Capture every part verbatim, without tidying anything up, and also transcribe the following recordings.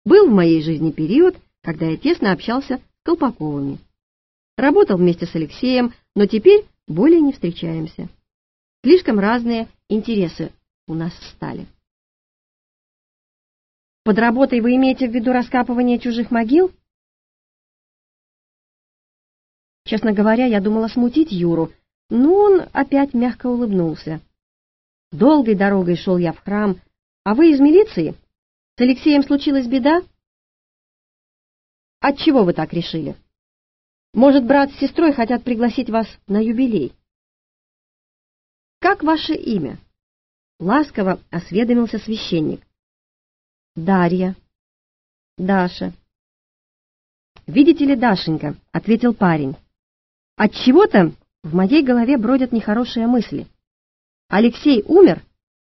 Был в моей жизни период, когда я тесно общался с Колпаковыми. Работал вместе с Алексеем, но теперь более не встречаемся. Слишком разные интересы у нас стали. Под работой вы имеете в виду раскапывание чужих могил? Честно говоря, я думала смутить Юру, но он опять мягко улыбнулся. Долгой дорогой шел я в храм, а вы из милиции? С Алексеем случилась беда? Отчего вы так решили? Может, брат с сестрой хотят пригласить вас на юбилей? Как ваше имя? Ласково осведомился священник. Дарья. Даша. Видите ли, Дашенька, ответил парень. Отчего-то в моей голове бродят нехорошие мысли. Алексей умер?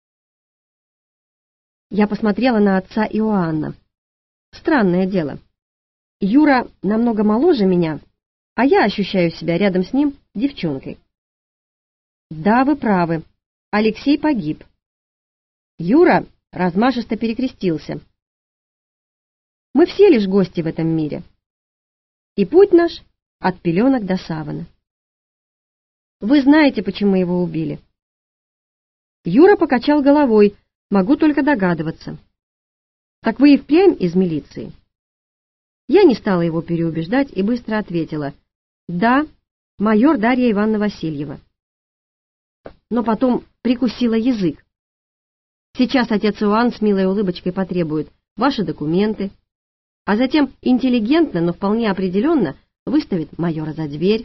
Я посмотрела на отца Иоанна. Странное дело. Юра намного моложе меня, а я ощущаю себя рядом с ним девчонкой. Да, вы правы. Алексей погиб. Юра размашисто перекрестился. Мы все лишь гости в этом мире. И путь наш от пеленок до савана. Вы знаете, почему его убили? Юра покачал головой. Могу только догадываться. Так вы и впрямь из милиции? Я не стала его переубеждать и быстро ответила. Да, майор Дарья Ивановна Васильева. Но потом прикусила язык. Сейчас отец Иоанн с милой улыбочкой потребует ваши документы, а затем интеллигентно, но вполне определенно выставит майора за дверь.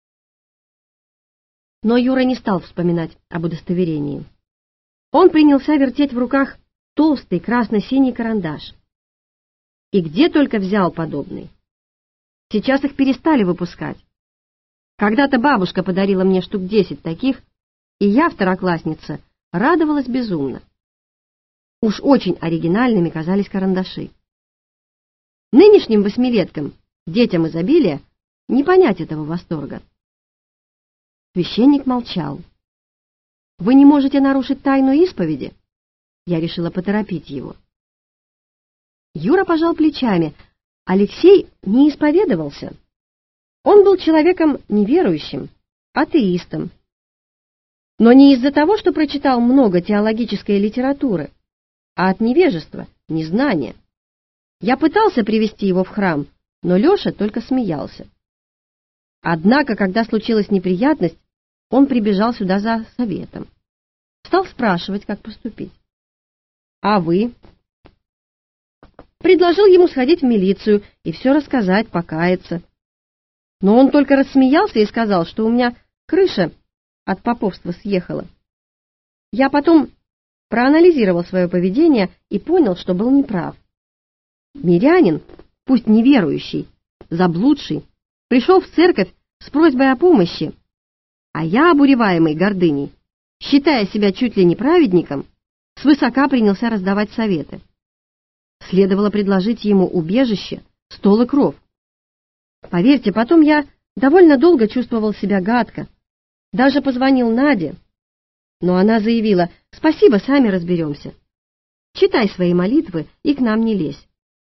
Но Юра не стал вспоминать об удостоверении. Он принялся вертеть в руках толстый красно-синий карандаш. И где только взял подобный. Сейчас их перестали выпускать. Когда-то бабушка подарила мне штук десять таких, и я, второклассница, радовалась безумно. Уж очень оригинальными казались карандаши. Нынешним восьмилеткам, детям изобилия, не понять этого восторга. Священник молчал. «Вы не можете нарушить тайну исповеди?» Я решила поторопить его. Юра пожал плечами. Алексей не исповедовался. Он был человеком неверующим, атеистом. Но не из-за того, что прочитал много теологической литературы, а от невежества, незнания. Я пытался привести его в храм, но Леша только смеялся. Однако, когда случилась неприятность, он прибежал сюда за советом. Стал спрашивать, как поступить. А вы? Предложил ему сходить в милицию и все рассказать, покаяться. Но он только рассмеялся и сказал, что у меня крыша от поповства съехала. Я потом проанализировал свое поведение и понял, что был неправ. Мирянин, пусть неверующий, заблудший, пришел в церковь с просьбой о помощи, а я, обуреваемый гордыней, считая себя чуть ли не праведником, свысока принялся раздавать советы. Следовало предложить ему убежище, стол и кров. Поверьте, потом я довольно долго чувствовал себя гадко, даже позвонил Наде, но она заявила: «Спасибо, сами разберемся. Читай свои молитвы и к нам не лезь».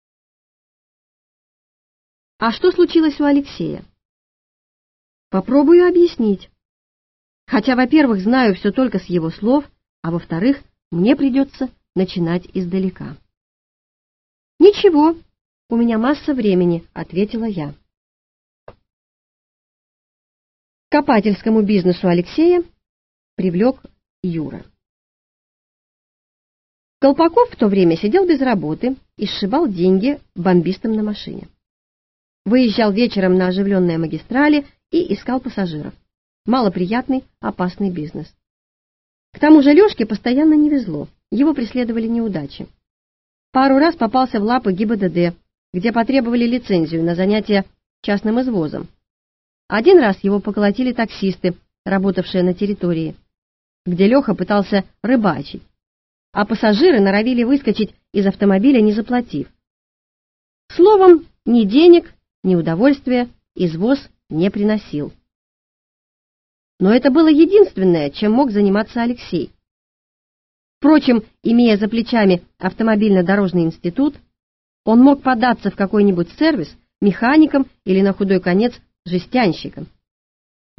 А что случилось у Алексея? Попробую объяснить. Хотя, во-первых, знаю все только с его слов, а во-вторых, мне придется начинать издалека. «Ничего, у меня масса времени», — ответила я. К копательскому бизнесу Алексея привлек Юра. Колпаков в то время сидел без работы и сшибал деньги бомбистам на машине. Выезжал вечером на оживленные магистрали и искал пассажиров. Малоприятный, опасный бизнес. К тому же Лешке постоянно не везло, его преследовали неудачи. Пару раз попался в лапы ГИБДД, где потребовали лицензию на занятия частным извозом. Один раз его поколотили таксисты, работавшие на территории, где Леха пытался рыбачить, а пассажиры норовили выскочить из автомобиля, не заплатив. Словом, ни денег, ни удовольствия извоз не приносил. Но это было единственное, чем мог заниматься Алексей. Впрочем, имея за плечами автомобильно-дорожный институт, Он мог податься в какой-нибудь сервис механиком или, на худой конец, жестянщиком.